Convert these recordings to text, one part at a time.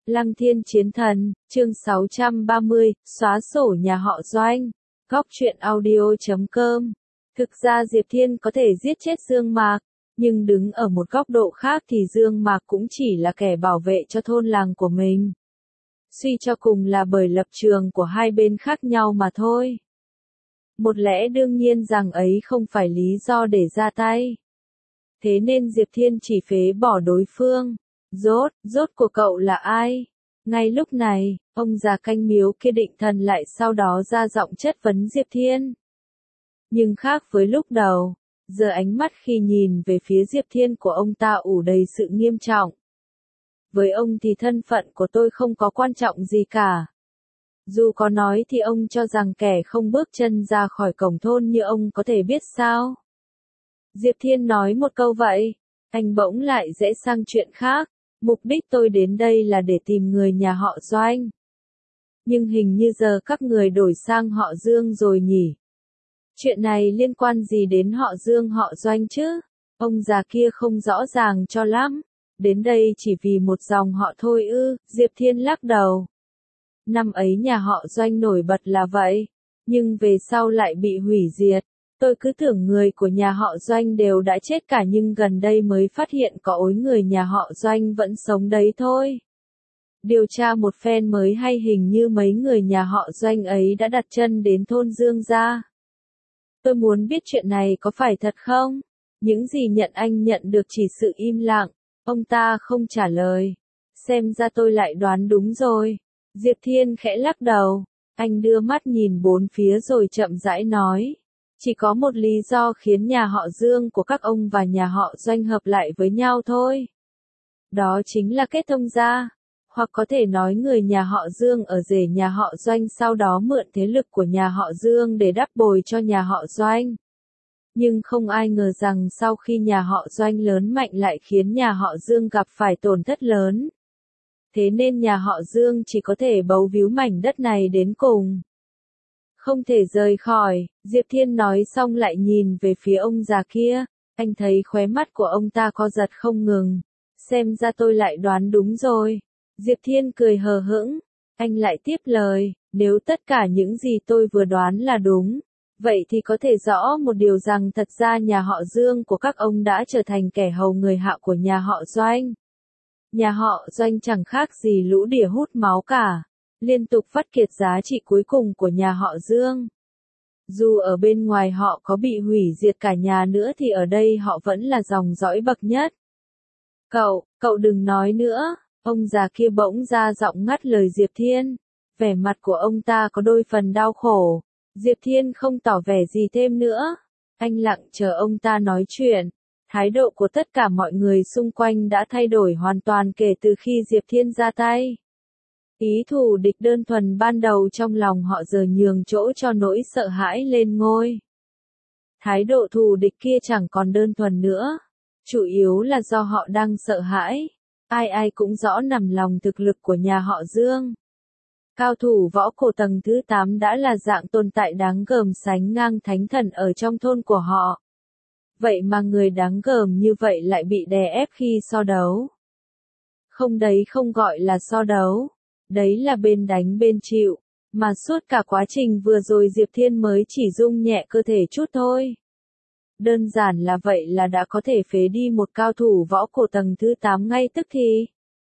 Lăng Thiên Chiến Thần, chương 630, xóa sổ nhà họ Doanh. Góc truyện audio.com. Thực ra Diệp Thiên có thể giết chết Dương Mạc, nhưng đứng ở một góc độ khác thì Dương Mạc cũng chỉ là kẻ bảo vệ cho thôn làng của mình. Suy cho cùng là bởi lập trường của hai bên khác nhau mà thôi. Một lẽ đương nhiên rằng ấy không phải lý do để ra tay. Thế nên Diệp Thiên chỉ phế bỏ đối phương. Rốt của cậu là ai? Ngay lúc này, ông già canh miếu kia định thần lại sau đó ra giọng chất vấn Diệp Thiên. Nhưng khác với lúc đầu, giờ ánh mắt khi nhìn về phía Diệp Thiên của ông ta ủ đầy sự nghiêm trọng. Với ông thì thân phận của tôi không có quan trọng gì cả. Dù có nói thì ông cho rằng kẻ không bước chân ra khỏi cổng thôn như ông có thể biết sao? Diệp Thiên nói một câu vậy, anh bỗng lại rẽ sang chuyện khác. Mục đích tôi đến đây là để tìm người nhà họ Doanh. Nhưng hình như giờ các người đổi sang họ Dương rồi nhỉ? Chuyện này liên quan gì đến họ Dương họ Doanh chứ? Ông già kia không rõ ràng cho lắm. Đến đây chỉ vì một dòng họ thôi ư? Diệp Thiên lắc đầu. Năm ấy nhà họ Doanh nổi bật là vậy, nhưng về sau lại bị hủy diệt. Tôi cứ tưởng người của nhà họ Doanh đều đã chết cả nhưng gần đây mới phát hiện có ối người nhà họ Doanh vẫn sống đấy thôi. Điều tra một phen mới hay hình như mấy người nhà họ Doanh ấy đã đặt chân đến thôn Dương gia. Tôi muốn biết chuyện này có phải thật không? Những gì anh nhận được chỉ sự im lặng, ông ta không trả lời. Xem ra tôi lại đoán đúng rồi. Diệp Thiên khẽ lắc đầu, anh đưa mắt nhìn bốn phía rồi chậm rãi nói. Chỉ có một lý do khiến nhà họ Dương của các ông và nhà họ Doanh hợp lại với nhau thôi. Đó chính là kết thông gia. Hoặc có thể nói người nhà họ Dương ở rể nhà họ Doanh sau đó mượn thế lực của nhà họ Dương để đắp bồi cho nhà họ Doanh. Nhưng không ai ngờ rằng sau khi nhà họ Doanh lớn mạnh lại khiến nhà họ Dương gặp phải tổn thất lớn. Thế nên nhà họ Dương chỉ có thể bấu víu mảnh đất này đến cùng. Không thể rời khỏi, Diệp Thiên nói xong lại nhìn về phía ông già kia, anh thấy khóe mắt của ông ta co giật không ngừng. Xem ra tôi lại đoán đúng rồi. Diệp Thiên cười hờ hững, anh lại tiếp lời, nếu tất cả những gì tôi vừa đoán là đúng, vậy thì có thể rõ một điều rằng thật ra nhà họ Dương của các ông đã trở thành kẻ hầu người hạ của nhà họ Doanh. Nhà họ Doanh chẳng khác gì lũ đỉa hút máu cả, liên tục vắt kiệt giá trị cuối cùng của nhà họ Dương. Dù ở bên ngoài họ có bị hủy diệt cả nhà nữa thì ở đây họ vẫn là dòng dõi bậc nhất. Cậu đừng nói nữa, ông già kia bỗng ra giọng ngắt lời Diệp Thiên. Vẻ mặt của ông ta có đôi phần đau khổ. Diệp Thiên không tỏ vẻ gì thêm nữa. Anh lặng chờ ông ta nói chuyện. Thái độ của tất cả mọi người xung quanh đã thay đổi hoàn toàn kể từ khi Diệp Thiên ra tay. Ý thù địch đơn thuần ban đầu trong lòng họ giờ nhường chỗ cho nỗi sợ hãi lên ngôi. Thái độ thù địch kia chẳng còn đơn thuần nữa. Chủ yếu là do họ đang sợ hãi. Ai cũng rõ nằm lòng thực lực của nhà họ Dương. Cao thủ võ cổ tầng thứ 8 đã là dạng tồn tại đáng gờm sánh ngang thánh thần ở trong thôn của họ. Vậy mà người đáng gờm như vậy lại bị đè ép khi so đấu. Không, đấy không gọi là so đấu. Đấy là bên đánh bên chịu. Mà suốt cả quá trình vừa rồi Diệp Thiên mới chỉ rung nhẹ cơ thể chút thôi. Đơn giản là vậy là đã có thể phế đi một cao thủ võ cổ tầng thứ 8 ngay tức thì.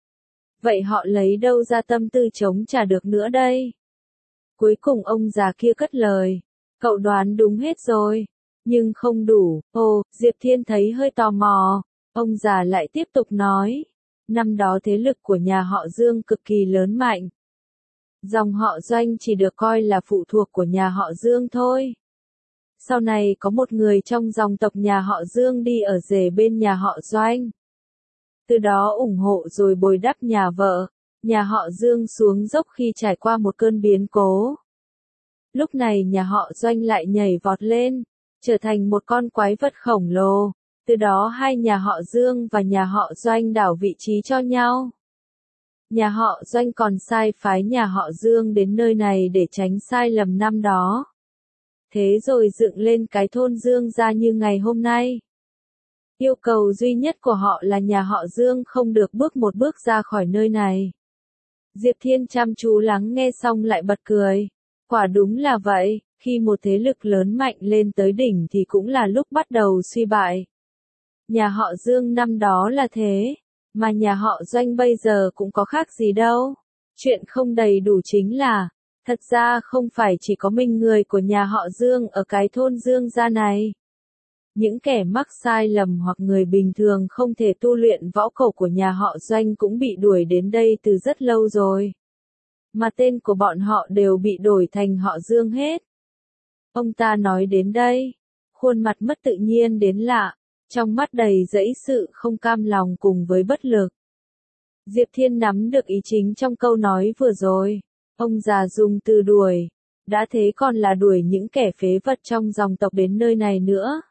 Vậy họ lấy đâu ra tâm tư chống trả được nữa đây? Cuối cùng ông già kia cất lời. Cậu đoán đúng hết rồi. Nhưng không đủ. Diệp Thiên thấy hơi tò mò. Ông già lại tiếp tục nói. Năm đó thế lực của nhà họ Dương cực kỳ lớn mạnh. Dòng họ Doanh chỉ được coi là phụ thuộc của nhà họ Dương thôi. Sau này có một người trong dòng tộc nhà họ Dương đi ở rể bên nhà họ Doanh. Từ đó ủng hộ rồi bồi đắp nhà vợ, nhà họ Dương xuống dốc khi trải qua một cơn biến cố. Lúc này nhà họ Doanh lại nhảy vọt lên, trở thành một con quái vật khổng lồ. Từ đó hai nhà họ Dương và nhà họ Doanh đảo vị trí cho nhau. Nhà họ Doanh còn sai phái nhà họ Dương đến nơi này để tránh sai lầm năm đó. Thế rồi dựng lên cái thôn Dương gia như ngày hôm nay. Yêu cầu duy nhất của họ là nhà họ Dương không được bước một bước ra khỏi nơi này. Diệp Thiên chăm chú lắng nghe xong lại bật cười. Quả đúng là vậy, khi một thế lực lớn mạnh lên tới đỉnh thì cũng là lúc bắt đầu suy bại. Nhà họ Dương năm đó là thế, mà nhà họ Doanh bây giờ cũng có khác gì đâu. Chuyện không đầy đủ chính là, thật ra không phải chỉ có mình người của nhà họ Dương ở cái thôn Dương gia này. Những kẻ mắc sai lầm hoặc người bình thường không thể tu luyện võ cổ của nhà họ Doanh cũng bị đuổi đến đây từ rất lâu rồi. Mà tên của bọn họ đều bị đổi thành họ Dương hết. Ông ta nói đến đây, khuôn mặt mất tự nhiên đến lạ, trong mắt đầy dẫy sự không cam lòng cùng với bất lực. Diệp Thiên nắm được ý chính trong câu nói vừa rồi. Ông già dùng từ đuổi, đã thế còn là đuổi những kẻ phế vật trong dòng tộc đến nơi này nữa.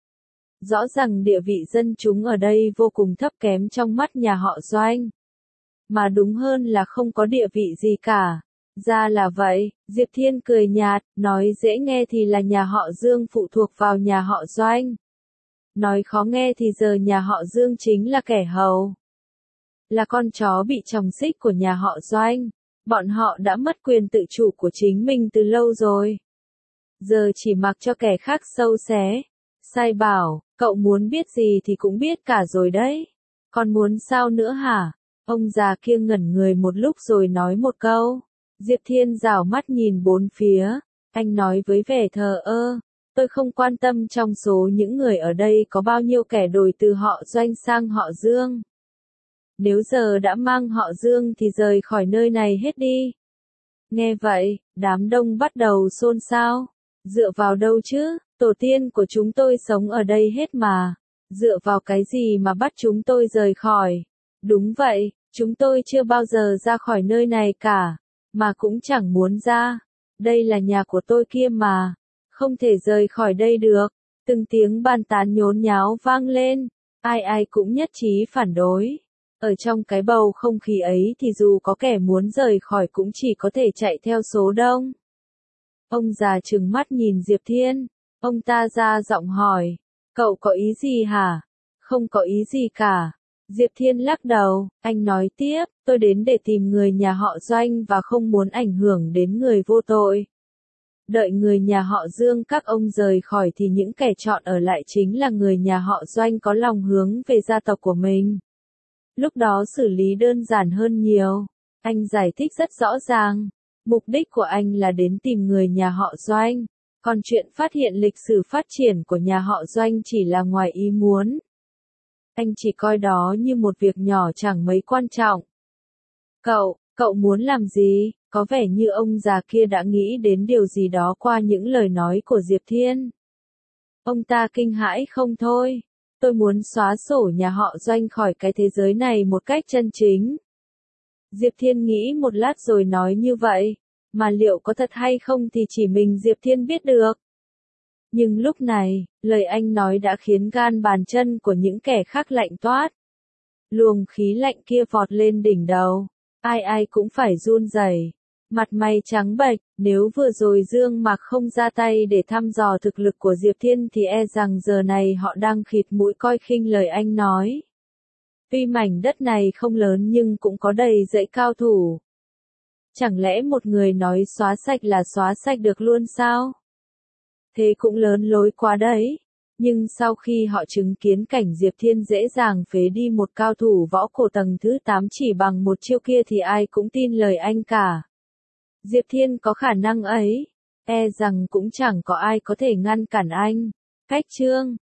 Rõ ràng địa vị dân chúng ở đây vô cùng thấp kém trong mắt nhà họ Doanh. Mà đúng hơn là không có địa vị gì cả. Ra là vậy, Diệp Thiên cười nhạt, nói dễ nghe thì là nhà họ Dương phụ thuộc vào nhà họ Doanh. Nói khó nghe thì giờ nhà họ Dương chính là kẻ hầu. Là con chó bị chồng xích của nhà họ Doanh. Bọn họ đã mất quyền tự chủ của chính mình từ lâu rồi. Giờ chỉ mặc cho kẻ khác sâu xé. Sai bảo, cậu muốn biết gì thì cũng biết cả rồi đấy. Còn muốn sao nữa hả? Ông già kia ngẩn người một lúc rồi nói một câu. Diệp Thiên rảo mắt nhìn bốn phía. Anh nói với vẻ thờ ơ. Tôi không quan tâm trong số những người ở đây có bao nhiêu kẻ đổi từ họ Doanh sang họ Dương. Nếu giờ đã mang họ Dương thì rời khỏi nơi này hết đi. Nghe vậy, đám đông bắt đầu xôn xao. Dựa vào đâu chứ, tổ tiên của chúng tôi sống ở đây hết mà. Dựa vào cái gì mà bắt chúng tôi rời khỏi? Đúng vậy, chúng tôi chưa bao giờ ra khỏi nơi này cả, mà cũng chẳng muốn ra. Đây là nhà của tôi kia mà, không thể rời khỏi đây được. Từng tiếng bàn tán nhốn nháo vang lên, ai ai cũng nhất trí phản đối. Ở trong cái bầu không khí ấy thì dù có kẻ muốn rời khỏi cũng chỉ có thể chạy theo số đông. Ông già trừng mắt nhìn Diệp Thiên, ông ta ra giọng hỏi, cậu có ý gì hả? Không có ý gì cả. Diệp Thiên lắc đầu, anh nói tiếp, tôi đến để tìm người nhà họ Doanh và không muốn ảnh hưởng đến người vô tội. Đợi người nhà họ Dương các ông rời khỏi thì những kẻ chọn ở lại chính là người nhà họ Doanh có lòng hướng về gia tộc của mình. Lúc đó xử lý đơn giản hơn nhiều. Anh giải thích rất rõ ràng. Mục đích của anh là đến tìm người nhà họ Doanh. Còn chuyện phát hiện lịch sử phát triển của nhà họ Doanh chỉ là ngoài ý muốn. Anh chỉ coi đó như một việc nhỏ chẳng mấy quan trọng. Cậu muốn làm gì? Có vẻ như ông già kia đã nghĩ đến điều gì đó qua những lời nói của Diệp Thiên. Ông ta kinh hãi không thôi. Tôi muốn xóa sổ nhà họ Doanh khỏi cái thế giới này một cách chân chính. Diệp Thiên nghĩ một lát rồi nói như vậy, mà liệu có thật hay không thì chỉ mình Diệp Thiên biết được. Nhưng lúc này, lời anh nói đã khiến gan bàn chân của những kẻ khác lạnh toát. Luồng khí lạnh kia vọt lên đỉnh đầu, ai ai cũng phải run rẩy, mặt mày trắng bệch. Nếu vừa rồi Dương Mạc không ra tay để thăm dò thực lực của Diệp Thiên thì e rằng giờ này họ đang khịt mũi coi khinh lời anh nói. Tuy mảnh đất này không lớn nhưng cũng có đầy dãy cao thủ. Chẳng lẽ một người nói xóa sạch là xóa sạch được luôn sao? Thế cũng lớn lối quá đấy. Nhưng sau khi họ chứng kiến cảnh Diệp Thiên dễ dàng phế đi một cao thủ võ cổ tầng thứ 8 chỉ bằng một chiêu kia thì ai cũng tin lời anh cả. Diệp Thiên có khả năng ấy, e rằng cũng chẳng có ai có thể ngăn cản anh. Cách chương